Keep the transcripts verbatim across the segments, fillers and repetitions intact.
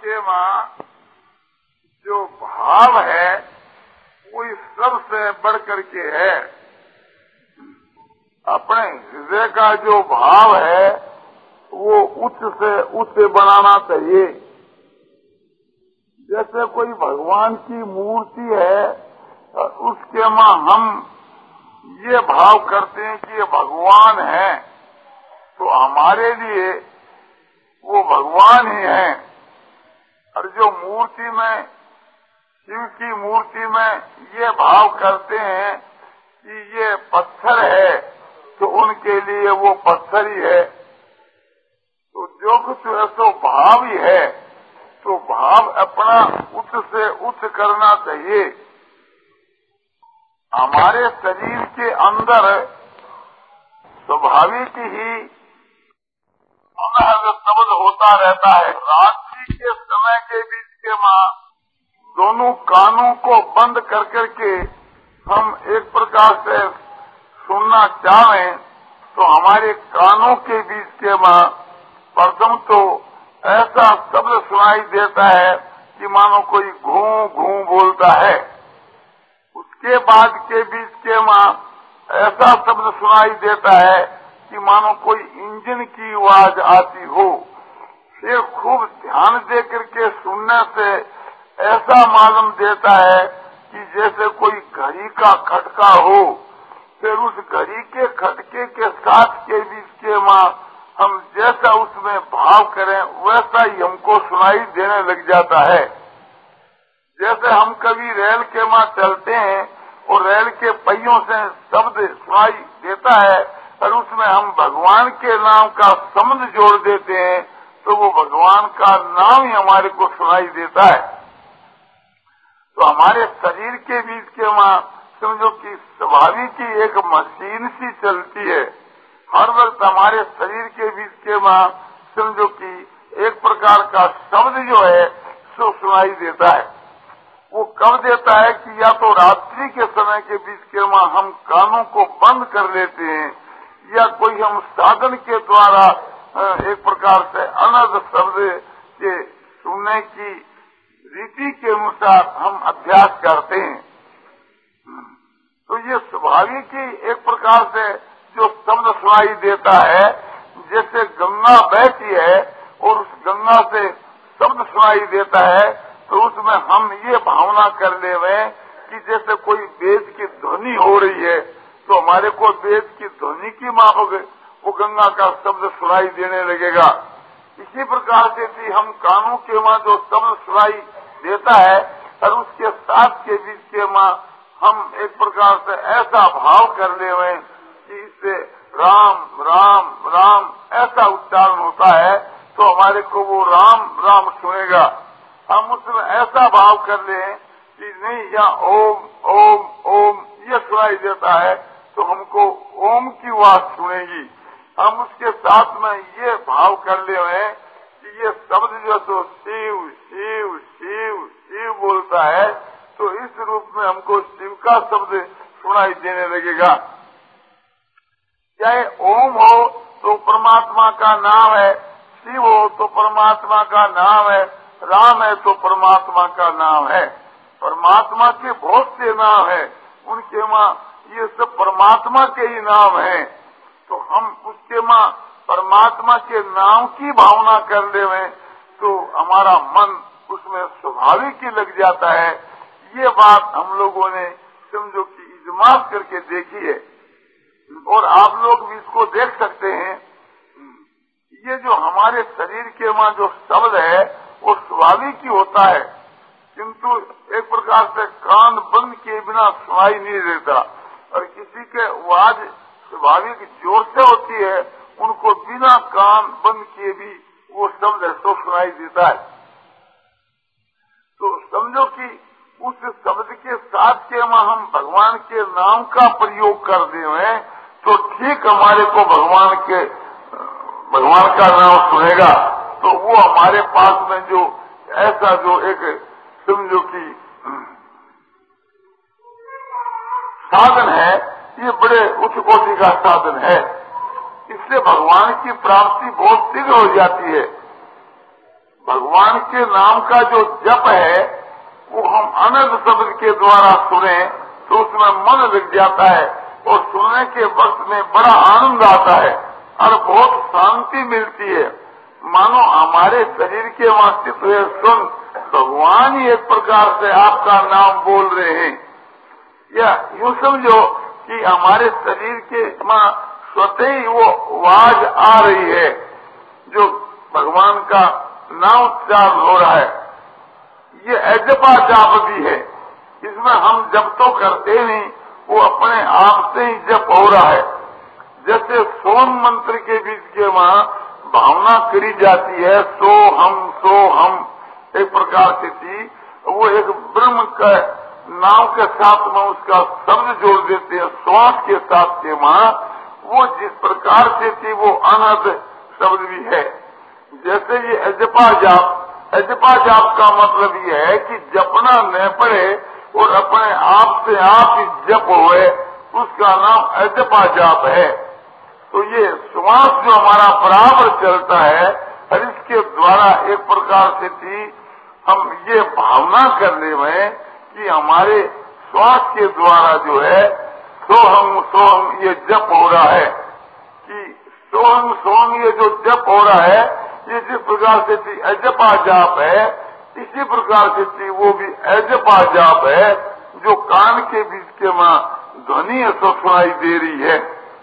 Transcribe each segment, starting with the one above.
के मां जो भाव है वो इस सबसे बढ़ करके है। अपने हृदय का जो भाव है वो उच्च से उच्च बनाना चाहिए। जैसे कोई भगवान की मूर्ति है उसके मां हम ये भाव करते हैं कि ये भगवान है, तो हमारे लिए वो भगवान ही है। और जो मूर्ति में, शिव की मूर्ति में ये भाव करते हैं कि ये पत्थर है, तो उनके लिए वो पत्थर ही है। तो जो कुछ ऐसा भाव ही है, तो भाव अपना उच्च से उच्च करना चाहिए। हमारे शरीर के अंदर स्वाभाविक ही अनहद शब्द होता रहता है। रात्रि के समय के बीच के मां दोनों कानों को बंद कर करके हम एक प्रकार से सुनना चाहें तो हमारे कानों के बीच के मां प्रथम तो ऐसा शब्द सुनाई देता है कि मानो कोई घूं घूं बोलता है। उसके बाद के बीच के मां ऐसा शब्द सुनाई देता है कि मानो कोई इंजन की आवाज आती हो। फिर खूब ध्यान दे करके सुनने से ऐसा मालूम देता है कि जैसे कोई घड़ी का खटका हो। फिर उस घड़ी के खटके के साथ के बीच के मां हम जैसा उसमें भाव करें वैसा ही हमको सुनाई देने लग जाता है। जैसे हम कभी रेल के मां चलते हैं और रेल के पहियों से शब्द सुनाई देता है और उसमें हम भगवान के नाम का शब्द जोड़ देते हैं तो वो भगवान का नाम ही हमारे को सुनाई देता है। तो हमारे शरीर के बीच के मां समझो कि स्वाभाविक ही एक मशीन सी चलती है। हर वक्त हमारे शरीर के बीच के मां समझो कि एक प्रकार का शब्द जो है सो सुनाई देता है। वो कब देता है कि या तो रात्रि के समय के बीच के मां हम कानों को बंद कर लेते हैं या कोई हम साधन के द्वारा एक प्रकार से अनर्थ शब्द के सुनने की रीति के अनुसार हम अभ्यास करते हैं। तो ये स्वाभाविक ही एक प्रकार से जो शब्द सुनाई देता है, जैसे गंगा बहती है और उस गंगा से शब्द सुनाई देता है तो उसमें हम ये भावना कर ले हुए कि जैसे कोई वेद की ध्वनि हो रही है तो हमारे को वेद की ध्वनि की माफक वो गंगा का शब्द सुनाई देने लगेगा। इसी प्रकार से भी हम कानों के मां जो शब्द सुनाई देता है और उसके साथ के बीच के मां हम एक प्रकार से ऐसा भाव कर ले हुए कि इससे राम राम राम ऐसा उच्चारण होता है तो हमारे को वो राम राम सुनेगा। हम उसमें ऐसा भाव कर लें कि नहीं या ओम ओम ओम ये सुनाई देता है तो हमको ओम की आवाज सुनेगी। हम उसके साथ में ये भाव कर ले हैं कि ये शब्द जो तो शिव शिव शिव शिव बोलता है तो इस रूप में हमको शिव का शब्द सुनाई देने लगेगा। चाहे ओम हो तो परमात्मा का नाम है, शिव हो तो परमात्मा का नाम है, राम है तो परमात्मा का नाम है। परमात्मा के बहुत से नाम है, उनके मां ये सब परमात्मा के ही नाम हैं। तो हम उसके मां परमात्मा के नाम की भावना कर ले में तो हमारा मन उसमें स्वाभाविक ही लग जाता है। ये बात हम लोगों ने समझो कि इजमात करके देखी है और आप लोग भी इसको देख सकते हैं। ये जो हमारे शरीर के मां जो शब्द है वो स्वाभाविक ही होता है, किंतु एक प्रकार से कान बंद किए बिना सुनाई नहीं देता और किसी के आवाज स्वाभाविक जोर से होती है उनको बिना कान बंद किए भी वो शब्द है तो सुनाई देता है। तो समझो कि उस शब्द के साथ के मां हम भगवान के नाम का प्रयोग कर दे हैं तो ठीक हमारे को भगवान के भगवान का नाम सुनेगा। तो वो हमारे पास में जो ऐसा जो एक समझो कि साधन है ये बड़े उच्च कोटि का साधन है। इससे भगवान की प्राप्ति बहुत शीघ्र हो जाती है। भगवान के नाम का जो जप है वो हम अनंत शब्द के द्वारा सुने तो उसमें मन लग जाता है और सुनने के वक्त में बड़ा आनंद आता है और बहुत शांति मिलती है। मानो हमारे शरीर के वास्तित्व हुए सुन भगवान ही एक प्रकार से आपका नाम बोल रहे हैं। या यूँ समझो कि हमारे शरीर के मां स्वतः ही वो आवाज आ रही है जो भगवान का नाम उच्चारण हो रहा है। ये अजपा जाप भी है, इसमें हम जप तो करते नहीं, वो अपने आप से ही जप हो रहा है। जैसे सोम मंत्र के बीच के वहां भावना करी जाती है सो हम सो हम एक प्रकार से थी, वो एक ब्रह्म का नाम के साथ में उसका शब्द जोड़ देते हैं श्वास के साथ के वहां, वो जिस प्रकार से थी वो अनहद शब्द भी है। जैसे ये अजपा जाप, अजपा जाप का मतलब ये है कि जपना न पड़े और अपने आप से आप ही जप हुए, उसका नाम अजपा जाप है। तो ये श्वास जो हमारा बराबर चलता है और इसके द्वारा एक प्रकार से थी हम ये भावना करने में कि हमारे श्वास के द्वारा जो है सोहम सोहम ये जप हो रहा है, कि सोहम सोहम ये जो जप हो रहा है ये जिस प्रकार से थी अजपा जाप है, इसी प्रकार से थी वो भी अजपा जाप है जो कान के बीच के मां ध्वनि ऐसा सुनाई दे रही है।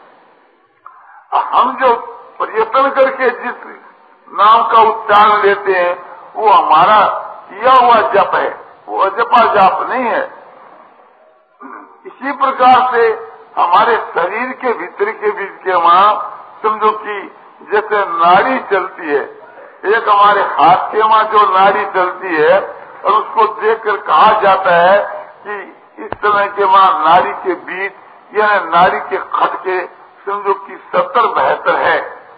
हम जो प्रयत्न करके जिस नाम का उच्चारण लेते हैं वो हमारा किया हुआ जप है, वो अजपा जाप नहीं है। इसी प्रकार से हमारे शरीर के भीतर के बीच के वहां समझो कि जैसे नाड़ी चलती है, एक हमारे हाथ के वहां जो नाड़ी चलती है और उसको देखकर कहा जाता है कि इस समय के वहां नाड़ी के बीच या नाड़ी के खटके समझो कि सत्तर बहत्तर है।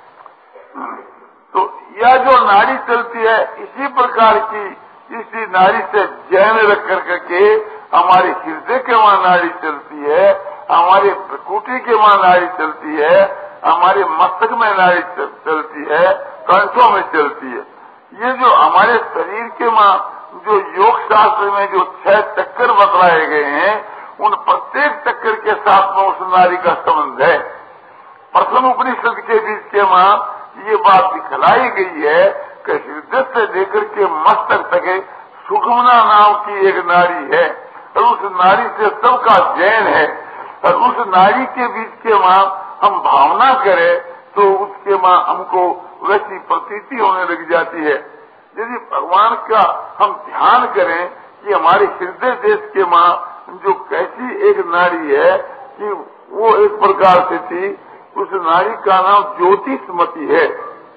तो यह जो नाड़ी चलती है इसी प्रकार की इसी नाड़ी से जैन रख कर करके हमारे हृदय के वहां नाड़ी चलती है, हमारे प्रकृति के वहां नाड़ी चलती है, हमारे मस्तक में नाड़ी चलती है, कंठों में चलती है। ये जो हमारे शरीर के वहां जो योग शास्त्र में जो छह चक्कर बतलाए गए हैं उन प्रत्येक चक्कर के साथ में उस नाड़ी का संबंध है। प्रथम उपनिषद के बीच के वहां ये बात दिखलाई गई है कि हृदय से लेकर के मस्तक तक सुषुम्ना नाम की एक नाड़ी है और उस नाड़ी से सबका जैन है और उस नाड़ी के बीच के वहां हम भावना करें तो उसके वहां हमको वैसी प्रतीति होने लग जाती है। यदि भगवान का हम ध्यान करें कि हमारे हृदय देश के वहां जो कैसी एक नाड़ी है कि वो एक प्रकार से थी, उस नाड़ी का नाम ज्योतिषमती है,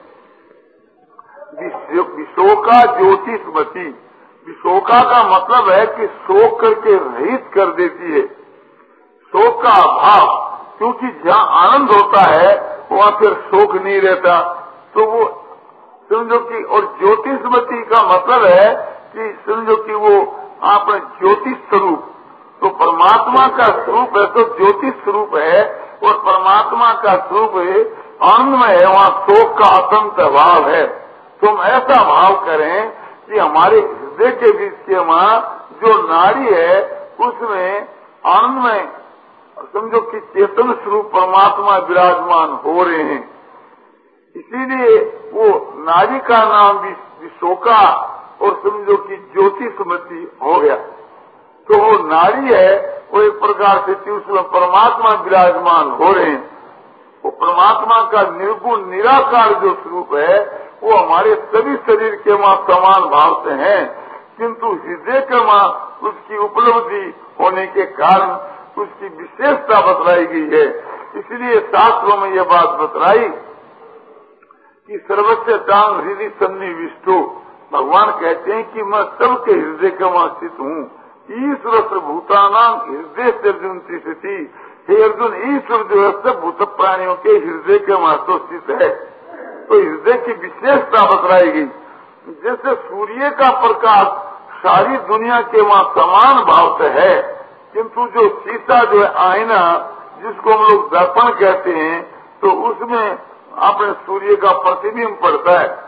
विशोका ज्योतिषमती। विशोका का मतलब है कि शोक करके रहित कर देती है, शोक का अभाव, क्योंकि जहाँ आनंद होता है वहाँ फिर शोक नहीं रहता। तो वो समझो कि और ज्योतिषमती का मतलब है कि समझो कि वो आपने ज्योतिष स्वरूप, तो परमात्मा का स्वरूप है तो ज्योतिष स्वरूप है और परमात्मा का स्वरूप है आनंदमय है, वहाँ शोक का अत्यंत अभाव है। तो हम ऐसा भाव करें कि हमारे हृदय के बीच के वहाँ जो नाड़ी है उसमें आनंदमय समझो कि चेतन स्वरूप परमात्मा विराजमान हो रहे हैं। इसीलिए वो नाड़ी का नाम भी विशोका और समझो कि ज्योतिषमती हो गया। तो वो नाड़ी है वो एक प्रकार से उसमें परमात्मा विराजमान हो रहे हैं। वो परमात्मा का निर्गुण निराकार जो स्वरूप है वो हमारे सभी शरीर के वहां समान भाव से है, किंतु हृदय के वहां उसकी उपलब्धि होने के कारण उसकी विशेषता बतलाई गई है। इसलिए शास्त्रों में यह बात बतलाई कि सर्वस्व टांग हृदय सन्निविष्टो, भगवान कहते हैं कि मैं सबके हृदय के वहां स्थित हूँ। ईश्वर भूतानाम हृदय से अर्जुन स्थिति, हे अर्जुन ईश्वर जो है सब भूत प्राणियों के हृदय के वहां तो स्थित है। तो हृदय की विशेषता बतलाई गई। जैसे सूर्य का प्रकाश सारी दुनिया के वहां समान भाव से है, किंतु जो शीशा जो है आईना जिसको हम लोग दर्पण कहते हैं तो उसमें अपने सूर्य का प्रतिबिंब पड़ता है।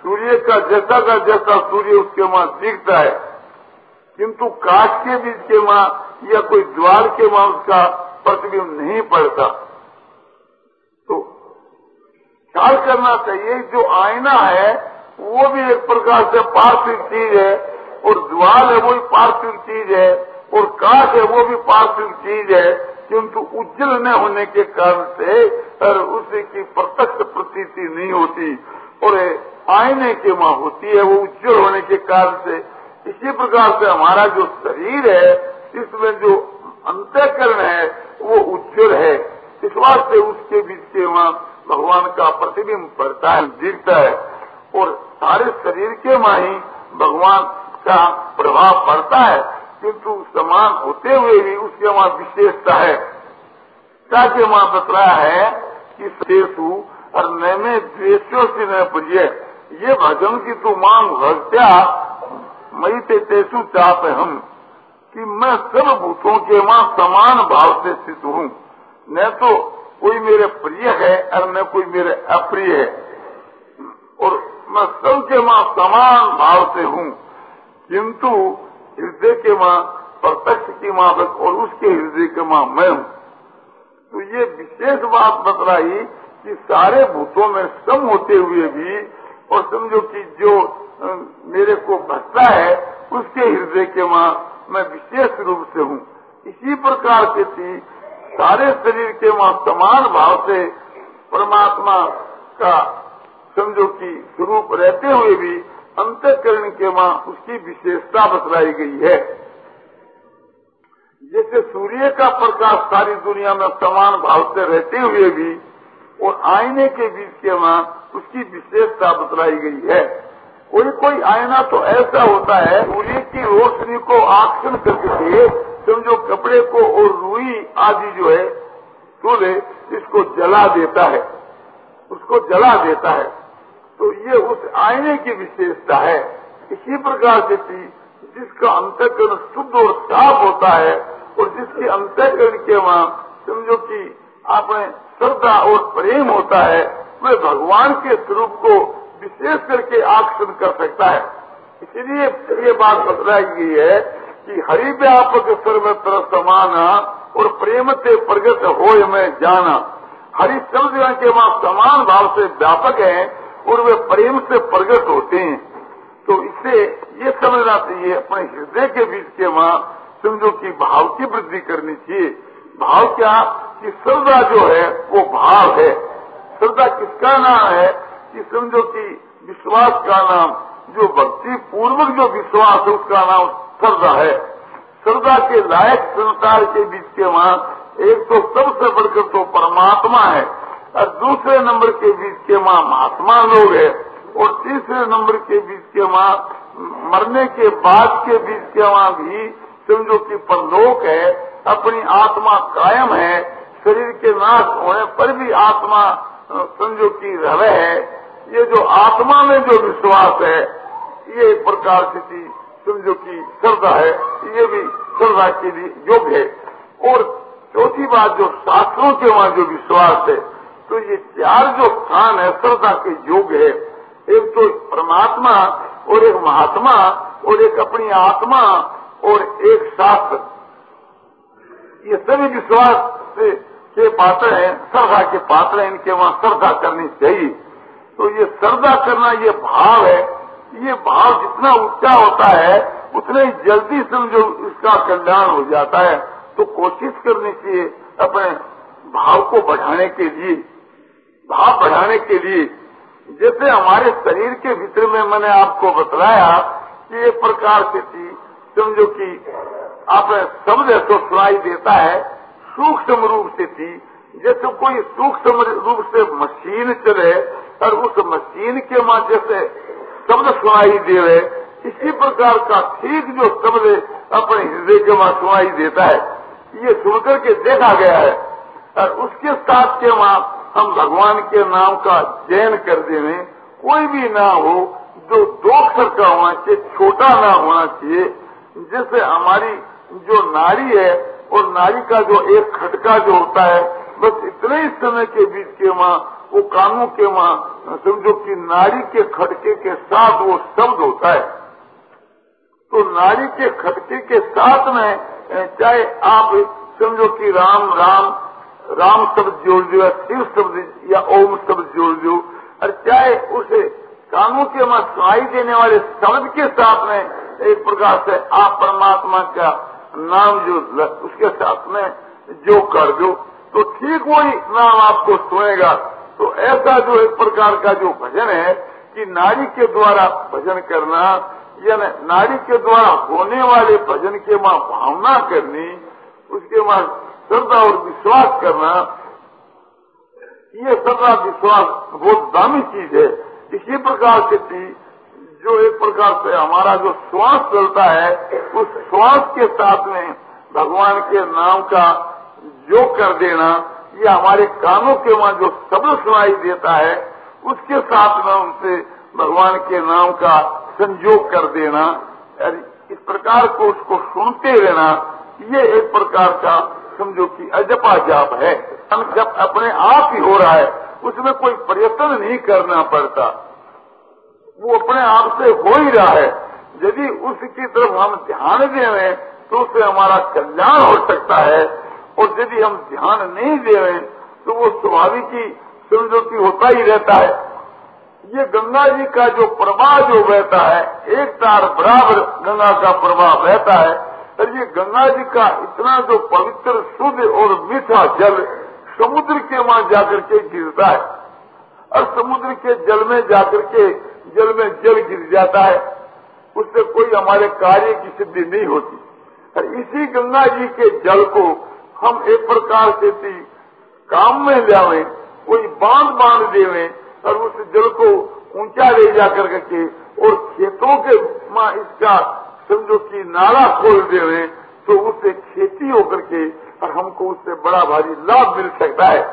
सूर्य का जैसा का जैसा सूर्य उसके वहां दिखता है, किंतु काश के बीच के वहां या कोई द्वार के वहां उसका प्रतिबिंब नहीं पड़ता। तो ख्याल करना चाहिए, जो आईना है वो भी एक प्रकार से पार्थिव चीज है, और द्वार है वो भी पार्थिव चीज है, और काश है वो भी पार्थिव चीज है, किंतु उज्जवल न होने के कारण से और उसी की प्रत्यक्ष प्रतीति नहीं होती, और आईने के वहां होती है वो उज्जवल होने के कारण से। इसी प्रकार से हमारा जो शरीर है, इसमें जो अंतःकरण है वो उज्जवल है, इस वास्ते उसके बीच के वहां भगवान का प्रतिबिंब पड़ता है, दिखता है, और सारे शरीर के वहां ही भगवान का प्रभाव पड़ता है, किंतु समान होते हुए भी उसके वहां विशेषता है। ताकि वहां बतलाया है कि शेषु और न में द्वेषो से न प्रिय, ये भजन की तू मांग भक्त्या मई ते तेसु चाप हम, कि मैं सब भूतों के वहां समान भाव से स्थित हूँ, न तो कोई मेरे प्रिय है और न कोई मेरे अप्रिय है, और मैं सबके वहां समान भाव से हूँ, किंतु हृदय के वहां प्रत्यक्ष की माफक और उसके हृदय के वहां मैं हूँ। तो ये विशेष बात बतलाई कि सारे भूतों में सम होते हुए भी, और समझो कि जो आ, मेरे को भटता है उसके हृदय के वहां मैं विशेष रूप से हूँ। इसी प्रकार से थी सारे शरीर के वहां समान भाव से परमात्मा का समझो कि स्वरूप रहते हुए भी अंतःकरण के वहां उसकी विशेषता बतलाई गई है। जैसे सूर्य का प्रकाश सारी दुनिया में समान भाव से रहते हुए भी, और आईने के बीच के वहां उसकी विशेषता बतलाई गई है। कोई कोई आईना तो ऐसा होता है, सूर्य की रोशनी को आकर्षण करके समझो कपड़े को और रुई आदि जो है सूर्य इसको जला देता है, उसको जला देता है। तो ये उस आईने की विशेषता है। इसी प्रकार से जिसका अंतःकरण शुद्ध और साफ होता है, और जिसके अंतःकरण के वहां समझो कि आपने श्रद्धा और प्रेम होता है, वह भगवान के स्वरूप को विशेष करके आकर्षण कर सकता है। इसलिए ये बात बतलाई गई है कि हरि व्यापक सर्वत्र समान और प्रेम से प्रगट हो मैं जाना। हरि सब जगह के वहां समान भाव से व्यापक है और वे प्रेम से प्रगट होते हैं। तो इससे ये समझना चाहिए अपने हृदय के बीच के वहां समझो कि भाव की वृद्धि करनी चाहिए। भाव क्या कि श्रद्धा जो है वो भाव है। श्रद्धा किसका नाम है कि समझो कि विश्वास का नाम, जो भक्ति पूर्वक जो विश्वास है उसका नाम श्रद्धा है। श्रद्धा के लायक संसार के बीच के वहां एक तो सबसे बढ़कर तो परमात्मा है, और दूसरे नंबर के बीच के वहां महात्मा लोग है, और तीसरे नंबर के बीच के वहां मरने के बाद के बीच के वहां भी समझो कि परलोक है। अपनी आत्मा कायम है, शरीर के नाश होने पर भी आत्मा समझो कि रहे है। ये जो आत्मा में जो विश्वास है ये एक प्रकार से समझो कि श्रद्धा है, ये भी श्रद्धा के लिए योग्य है। और चौथी बात जो शास्त्रों के वहां जो विश्वास है, तो ये चार जो स्थान है श्रद्धा के योग्य है। एक तो परमात्मा और एक महात्मा और एक अपनी आत्मा और एक शास्त्र, ये सभी विश्वास से के पात्र हैं, श्रद्धा के पात्र हैं। इनके वहां श्रद्धा करनी चाहिए। तो ये श्रद्धा करना ये भाव है। ये भाव जितना ऊंचा होता है उतने ही जल्दी समझो इसका कल्याण हो जाता है। तो कोशिश करनी चाहिए अपने भाव को बढ़ाने के लिए, भाव बढ़ाने के लिए। जैसे हमारे शरीर के भीतर में मैंने आपको बतलाया कि एक प्रकार से थी समझो कि आप शब्द तो सुनाई देता है सूक्ष्म रूप से थी। जैसे कोई सूक्ष्म रूप से मशीन चले और उस मशीन के माध्यम से शब्द सुनाई दे रहे, इसी प्रकार का ठीक जो शब्द अपने हृदय के वहां सुनाई देता है, ये सुनकर के देखा गया है। और उसके साथ के वहां हम भगवान के नाम का चयन कर देने, कोई भी ना हो जो दो अक्षर का होना चाहिए, छोटा ना होना चाहिए। जैसे हमारी जो नारी है और नारी का जो एक खटका जो होता है, बस इतने ही समय के बीच के वहां वो कानों के वहां समझो कि नाड़ी के खटके के साथ वो शब्द होता है। तो नाड़ी के खटके के साथ में चाहे आप समझो कि राम राम राम शब्द जोड़ दो या शिव शब्द या ओम शब्द जोड़ दो, और चाहे उसे कानों के वहां सुनाई देने वाले शब्द के साथ में एक प्रकार से आप परमात्मा का नाम जो उसके साथ में जो कर दो तो ठीक वही नाम आपको सुनेगा। तो ऐसा जो एक प्रकार का जो भजन है कि नारी के द्वारा भजन करना या नारी के द्वारा होने वाले भजन के वहां भावना करनी, उसके वहां श्रद्धा और विश्वास करना, ये श्रद्धा विश्वास बहुत दामी चीज है। इसी प्रकार से जो एक प्रकार से हमारा जो श्वास चलता है उस श्वास के साथ में भगवान के नाम का जो कर देना, ये हमारे कानों के वहां जो शब्द सुनाई देता है उसके साथ में उनसे भगवान के नाम का संयोग कर देना, इस प्रकार को उसको सुनते रहना, ये एक प्रकार का समझो कि अजपा जाप है। जब अपने आप ही हो रहा है उसमें कोई प्रयत्न नहीं करना पड़ता, वो अपने आप से हो ही रहा है। यदि उसकी तरफ हम ध्यान दें तो उससे हमारा कल्याण हो सकता है, और यदि हम ध्यान नहीं दें तो वो स्वाभाविक ही समझो कि होता ही रहता है। ये गंगा जी का जो प्रवाह जो बहता है, एक तार बराबर गंगा का प्रवाह बहता है, और ये गंगा जी का इतना जो पवित्र शुद्ध और मीठा जल समुद्र के वहां जाकर के गिरता है, और समुद्र के जल में जाकर के जल में जल गिर जाता है, उससे कोई हमारे कार्य की सिद्धि नहीं होती। और इसी गंगा जी के जल को हम एक प्रकार से काम में लावे, कोई बांध बांध देवे और उस जल को ऊंचा ले जाकर के और खेतों के मां इसका समझो कि नाला खोल देवे, तो उससे खेती होकर के और हमको उससे बड़ा भारी लाभ मिल सकता है।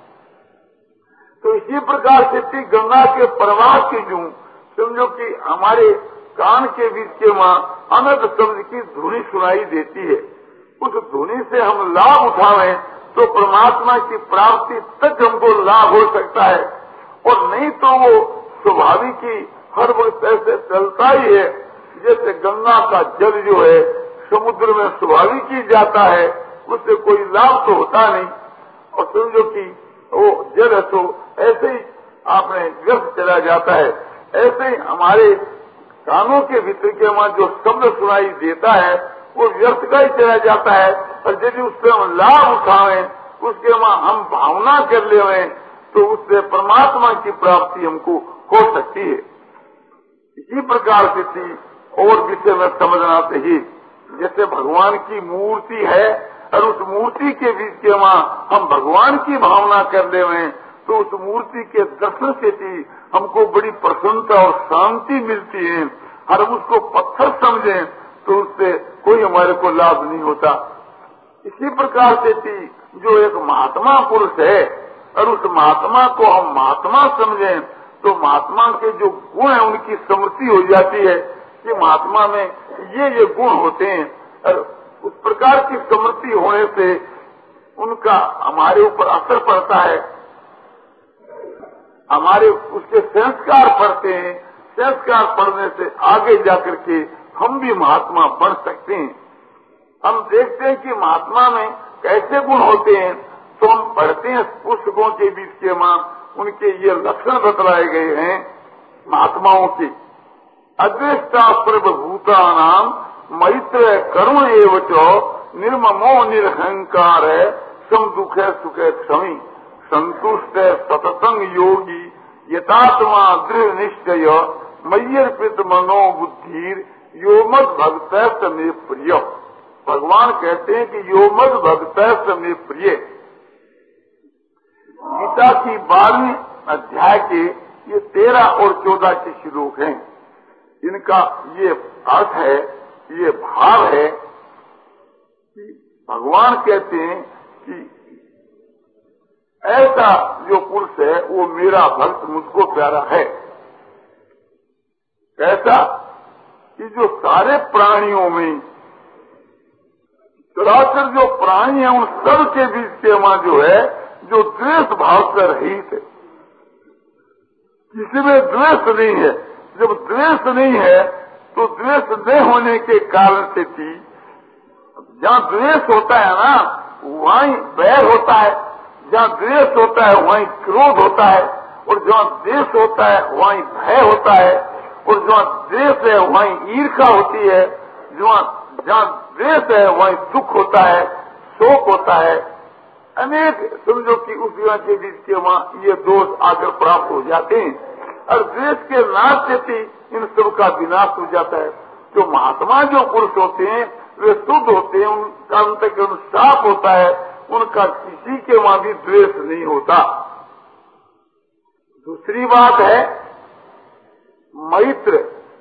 तो इसी प्रकार से गंगा के प्रवाह की जो समझो कि हमारे कान के बीच के वहां अनंत शब्द की धुनी सुनाई देती है, उस धुनी से हम लाभ उठावें तो परमात्मा की प्राप्ति तक हमको लाभ हो सकता है, और नहीं तो वो स्वाभाविक ही हर वक्त ऐसे चलता ही है जैसे गंगा का जल जो है समुद्र में स्वाभाविक ही जाता है, उससे कोई लाभ तो होता नहीं, और समझो कि वो जल है तो ऐसे ही आपने व्यर्थ चला जाता है। ऐसे ही हमारे कानों के भीतर के वहां जो शब्द सुनाई देता है वो व्यर्थ का ही चला जाता है, और यदि उससे हम लाभ उठावें, उसके वहां हम भावना कर लेवें, तो उससे परमात्मा की प्राप्ति हमको हो सकती है। इसी प्रकार से थी और विषय में समझना चाहिए, जैसे भगवान की मूर्ति है और उस मूर्ति के बीच के वहां हम भगवान की भावना कर लेवें, तो उस मूर्ति के दर्शन से थी हमको बड़ी प्रसन्नता और शांति मिलती है। और हम उसको पत्थर समझें तो उससे कोई हमारे को लाभ नहीं होता। इसी प्रकार से थी जो एक महात्मा पुरुष है और उस महात्मा को हम महात्मा समझें तो महात्मा के जो गुण है उनकी स्मृति हो जाती है कि महात्मा में ये ये गुण होते हैं, और उस प्रकार की स्मृति होने से उनका हमारे ऊपर असर पड़ता है, हमारे उसके संस्कार पड़ते हैं। संस्कार पड़ने से आगे जाकर के हम भी महात्मा बन सकते हैं। हम देखते हैं कि महात्मा में कैसे गुण होते हैं, तो हम पढ़ते हैं पुस्तकों के बीच के मां उनके ये लक्षण बतलाए गए हैं महात्माओं के। अदृष्टा सर्वभूता नाम मैत्र करुण एवं निर्ममो निरहंकार सम दुख सुख क्षमी संतुष्ट सतसंग योगी यथात्मा दृढ़ निश्चय मय्यर्पित मनोबुद्धि योमद भक्त में प्रिय। भगवान कहते हैं कि योमद भक्त में प्रिय। गीता की बारहवीं अध्याय के ये तेरह और चौदह के श्लोक हैं। इनका ये अर्थ है, ये भाव है कि भगवान कहते हैं कि ऐसा जो पुरुष है वो मेरा भक्त मुझको प्यारा है। कैसा कि जो सारे प्राणियों में चराचर जो प्राणी है उन सब के बीच के वहां जो है जो द्वेष भाव से रहित है, किसी में द्वेष नहीं है। जब द्वेष नहीं है तो द्वेष न होने के कारण से थी। जहाँ द्वेष होता है ना वहीं बैर होता है, जहाँ द्वेष होता है वहीं क्रोध होता है, और जहाँ द्वेष होता है वहीं भय होता है, और जहाँ द्वेष है वहीं ईर्ष्या होती है, जहाँ जहाँ द्वेष है वहीं दुख होता है, शोक होता है। अनेक समझो कि उस जगह के बीच के वहाँ ये दोष आकर प्राप्त हो जाते हैं, और द्वेष के नाश से ही इन सब का विनाश हो जाता है। जो महात्मा जो पुरुष होते हैं वे शुद्ध होते हैं, उनका अंतःकरण साफ होता है, उनका किसी के वहाँ भी द्वेष नहीं होता। दूसरी बात है मैत्र।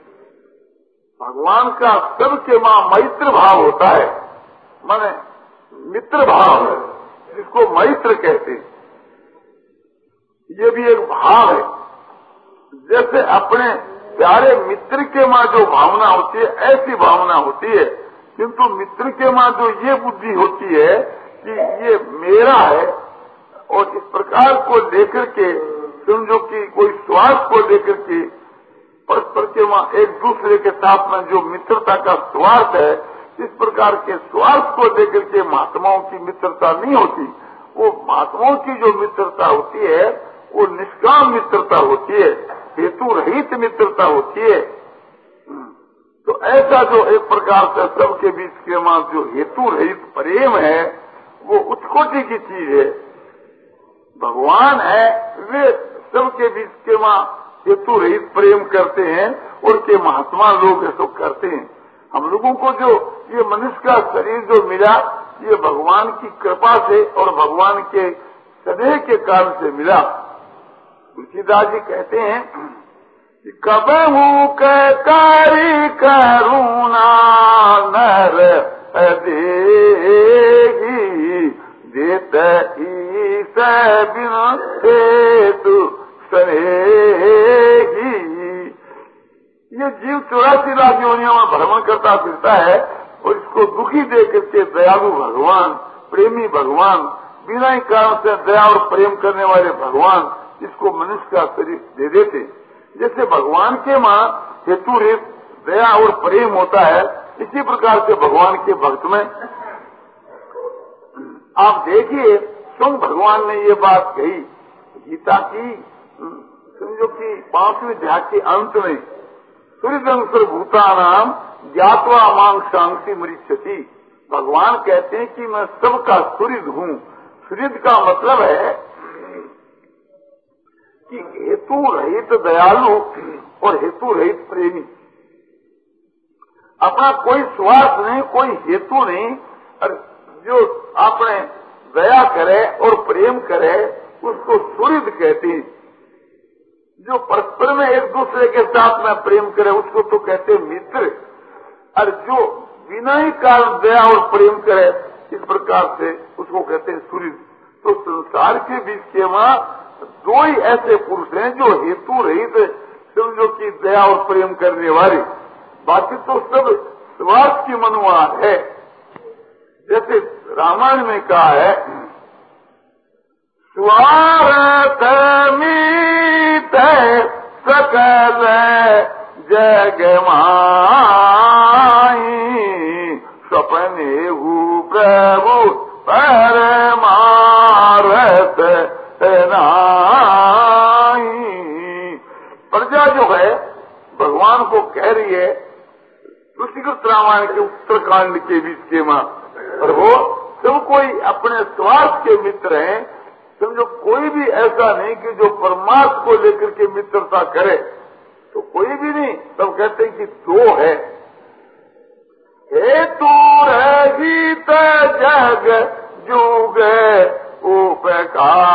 भगवान का सबके वहाँ मैत्र भाव होता है, माने मित्र भाव है, जिसको मैत्र कहते हैं। ये भी एक भाव है। जैसे अपने प्यारे मित्र के माँ जो भावना होती है ऐसी भावना होती है, किंतु मित्र के माँ जो ये बुद्धि होती है कि ये मेरा है, और इस प्रकार को लेकर के समझो कि कोई स्वार्थ को लेकर के परस्पर के वहाँ एक दूसरे के साथ में जो मित्रता का स्वार्थ है, इस प्रकार के स्वार्थ को लेकर के महात्माओं की मित्रता नहीं होती। वो महात्माओं की जो मित्रता होती है वो निष्काम मित्रता होती है, हेतु रहित मित्रता होती है। तो ऐसा जो एक प्रकार से सबके बीच के वहाँ जो हेतु रहित प्रेम है वो उत्कोटि की चीज है। भगवान है वे सबके बीच के वहाँ हेतु रहित प्रेम करते हैं, और के महात्मा लोग ऐसा करते हैं। हम लोगों को जो ये मनुष्य का शरीर जो मिला ये भगवान की कृपा से और भगवान के स्नेह के कारण से मिला। तुलसीदास जी कहते हैं कि कबहू कारी करुणा नर देगी देत ईस बिन हेतु सनेगी। ये जीव चौरासी लाख योनियों में भ्रमण करता फिरता है, और इसको दुखी देख करके दयालु भगवान, प्रेमी भगवान, बिना ही कारण से दया और प्रेम करने वाले भगवान इसको मनुष्य का शरीर दे देते। जैसे भगवान के माँ हेतु रहित दया और प्रेम होता है, इसी प्रकार से भगवान के भक्त में आप देखिए स्वयं भगवान ने ये बात कही गीता की समझो कि पांचवें अध्याय के अंत में, सूर्यदंसर भूतानाम ज्ञात्वा मांग शांति मरीक्षति। भगवान कहते हैं कि मैं सबका सूर्य हूँ। सूर्य का मतलब है कि हेतु रहित दयालु और हेतु रहित प्रेमी। अपना कोई स्वार्थ नहीं, कोई हेतु नहीं, और जो आपने दया करे और प्रेम करे उसको सूर्य कहते हैं। जो परस्पर में एक दूसरे के साथ में प्रेम करे उसको तो कहते हैं मित्र, और जो बिना ही कारण दया और प्रेम करे इस प्रकार से उसको कहते हैं सूर्य। तो संसार के बीच के वहाँ दो ही ऐसे पुरुष हैं जो हेतु रहित समझो कि दया और प्रेम करने वाले, बाकी तो सब स्वार्थ की मनुवाद है। जैसे रामायण में कहा है स्वार्थ मीत सकल जग माई स्वप्ने हु प्रभु परमारथ नाई। प्रजा जो है भगवान को कह रही है तुलसीकृत रामायण के उत्तरकांड के बीच के मां, और वो सब कोई अपने स्वार्थ के मित्र हैं। समझो कोई भी ऐसा नहीं कि जो परमार्थ को लेकर के मित्रता करे, तो कोई भी नहीं। सब कहते हैं कि दो है। हेतु रहित जग जुग उपकारी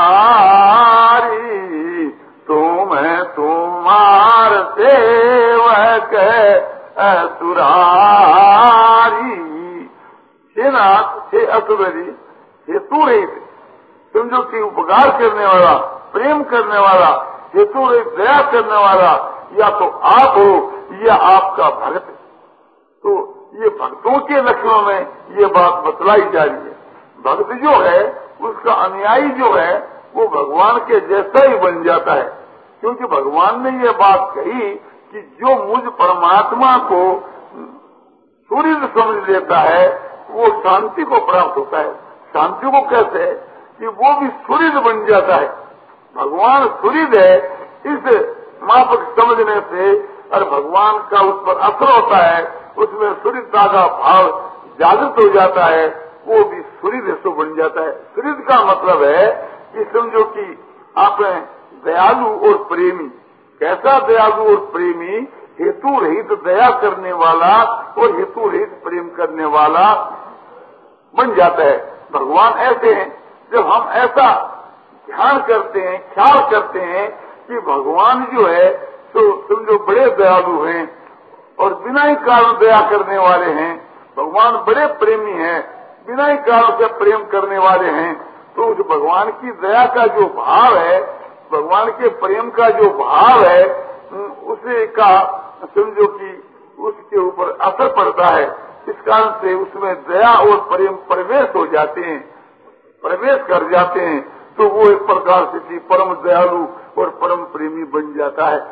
तुम तुम्हार सेवक असुरारी। हे नाथ हे असुरी, हेतु रहित समझो कि उपकार करने वाला, प्रेम करने वाला, हेतु रहित दया करने वाला या तो आप हो या आपका भक्त। तो ये भक्तों के लक्षणों में ये बात बतलाई जा रही है। भक्त जो है उसका अनुयायी जो है वो भगवान के जैसा ही बन जाता है। क्योंकि भगवान ने ये बात कही कि जो मुझ परमात्मा को सूर्य समझ लेता है वो शांति को प्राप्त होता है। शांति को कैसे है कि वो भी सूर्य बन जाता है। भगवान सूर्य है, इस माफक समझने से और भगवान का उस पर असर होता है, उसमें सूर्यता का भाव जागृत हो जाता है, वो भी सूर्य से बन जाता है। सूर्य का मतलब है कि समझो कि आप दयालु और प्रेमी, कैसा दयालु और प्रेमी, हेतु रहित दया करने वाला और हेतु रहित प्रेम करने वाला बन जाता है। भगवान ऐसे हैं, जब हम ऐसा ध्यान करते हैं, ख्याल करते हैं कि भगवान जो है तो समझो बड़े दयालु हैं और बिना ही कारण दया करने वाले हैं, भगवान बड़े प्रेमी हैं, बिना ही कारण से प्रेम करने वाले हैं, तो उस भगवान की दया का जो भाव है, भगवान के प्रेम का जो भाव है, उसे का समझो कि उसके ऊपर असर पड़ता है। इस कारण से उसमें दया और प्रेम प्रवेश हो जाते हैं, प्रवेश कर जाते हैं, तो वो एक प्रकार से परम दयालु और परम प्रेमी बन जाता है।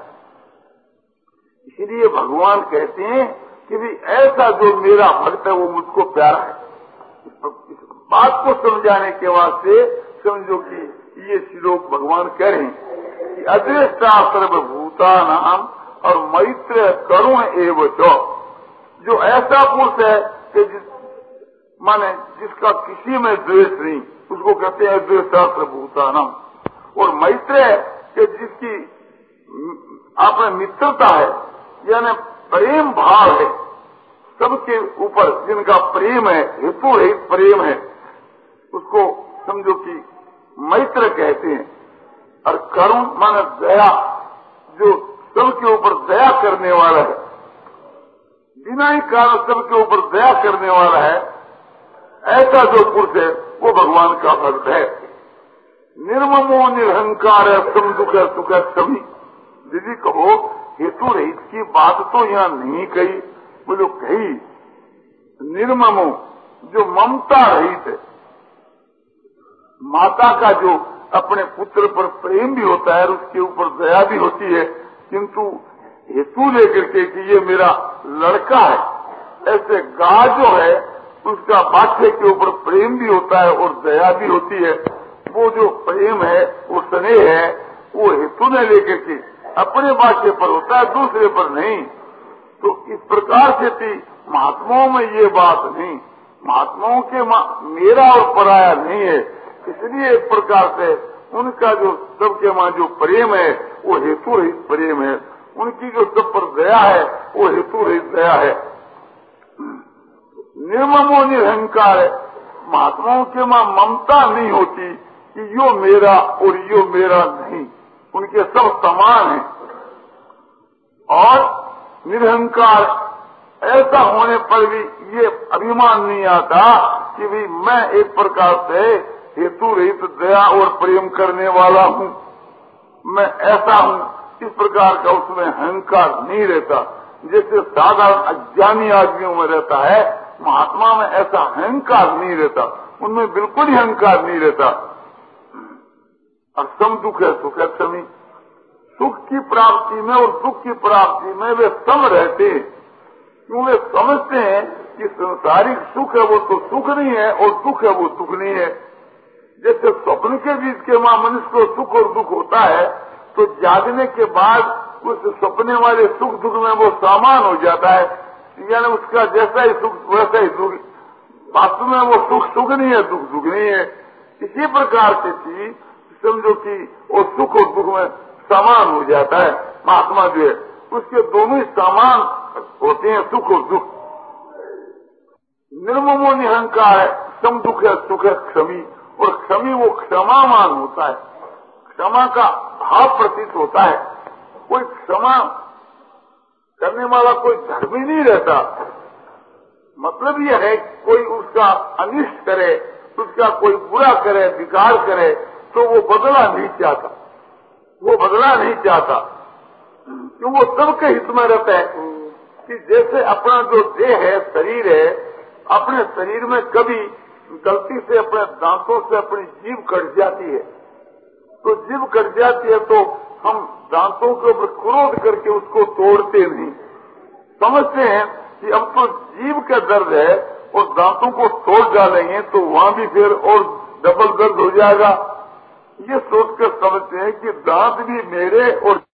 इसलिए भगवान कहते हैं कि भी ऐसा जो मेरा भक्त है वो मुझको प्यारा है। इस बात को समझाने के वास्ते समझो कि ये श्लोक भगवान कह रहे हैं कि अदृष्टा सर्वभूतानाम और मैत्र करुण एवं चो, जो ऐसा पुरुष है कि जिस माने जिसका किसी में द्वेष नहीं, उसको कहते हैं अदृष्टा सर्वभूतानाम। और मैत्र है कि जिसकी आपने मित्रता है, यानी प्रेम भाव है सबके ऊपर, जिनका प्रेम है, हेतु रहित प्रेम है, उसको समझो कि मैत्र कहते हैं। और करुण माने दया, जो सबके ऊपर दया करने वाला है, बिना ही कारण सबके ऊपर दया करने वाला है, ऐसा जो पुरुष है वो भगवान का भक्त है। निर्ममो निरहंकार है, सम दुख है, सुख है सभी। दीदी कहो हेतु रहित की बात तो यहाँ नहीं कही, बोलो कही। निर्ममो जो ममता रहित है, माता का जो अपने पुत्र पर प्रेम भी होता है और उसके ऊपर दया भी होती है, किंतु हेतु लेकर के कि ये मेरा लड़का है, ऐसे गाय जो है उसका बाछे के ऊपर प्रेम भी होता है और दया भी होती है। वो जो प्रेम है, वो स्नेह है, वो हेतु ने लेकर के अपने बाछे पर होता है, दूसरे पर नहीं। तो इस प्रकार से थी महात्माओं में ये बात नहीं, महात्माओं के मेरा और पराया नहीं है। इसलिए एक प्रकार से उनका जो सबके मां जो प्रेम है वो हेतु रहित प्रेम है, उनकी जो सब पर दया है वो हेतु रहित दया है। निर्ममो निरहंकार है, महात्माओं के मां ममता नहीं होती कि यो मेरा और यो मेरा नहीं, उनके सब समान हैं। और निरहंकार ऐसा होने पर भी ये अभिमान नहीं आता कि भी मैं एक प्रकार से हेतु रहित दया और प्रेम करने वाला हूँ, मैं ऐसा हूँ, इस प्रकार का उसमें अहंकार नहीं रहता। जैसे साधारण अज्ञानी आदमियों में रहता है, महात्मा में ऐसा अहंकार नहीं रहता, उनमें बिल्कुल ही अहंकार नहीं रहता। और सम दुख है, सुख है समी। सुख की प्राप्ति में और दुख की प्राप्ति में वे सम रहते हैं, क्यों वे समझते हैं कि संसारिक सुख है वो तो सुख नहीं है और दुख है वो दुख नहीं है। जैसे स्वप्न के बीच के मां मनुष्य को सुख और दुख होता है, तो जागने के बाद उस सपने वाले सुख दुख में वो सामान हो जाता है, यानी उसका जैसा ही सुख वैसा ही दुख। वास्तव में वो सुख सुख नहीं है, दुख दुख नहीं है। इसी प्रकार से चीज समझो कि वो सुख और दुख में समान हो जाता है। महात्मा जो है उसके दोनों ही समान होते हैं, सुख और दुख। निर्ममो निहंकार है, सम दुख है, सुख है क्षमी। और क्षमी वो क्षमामान होता है, क्षमा का भाव प्रतीत होता है। कोई क्षमा करने वाला कोई धर्मी नहीं रहता। मतलब यह है कोई उसका अनिष्ट करे, उसका कोई बुरा करे, विकार करे, तो वो बदला नहीं चाहता, वो बदला नहीं चाहता, क्यों वो सबके हित में रहता है। कि जैसे अपना जो देह है, शरीर है, अपने शरीर में कभी गलती से अपने दांतों से अपनी जीभ कट जाती है, तो जीभ कट जाती है तो हम दांतों के ऊपर क्रोध करके उसको तोड़ते नहीं, समझते हैं कि अब तो जीव का दर्द है और दांतों को तोड़ डालेंगे तो वहां भी फिर और डबल दर्द हो जाएगा। ये सोचकर समझते हैं कि दांत भी मेरे और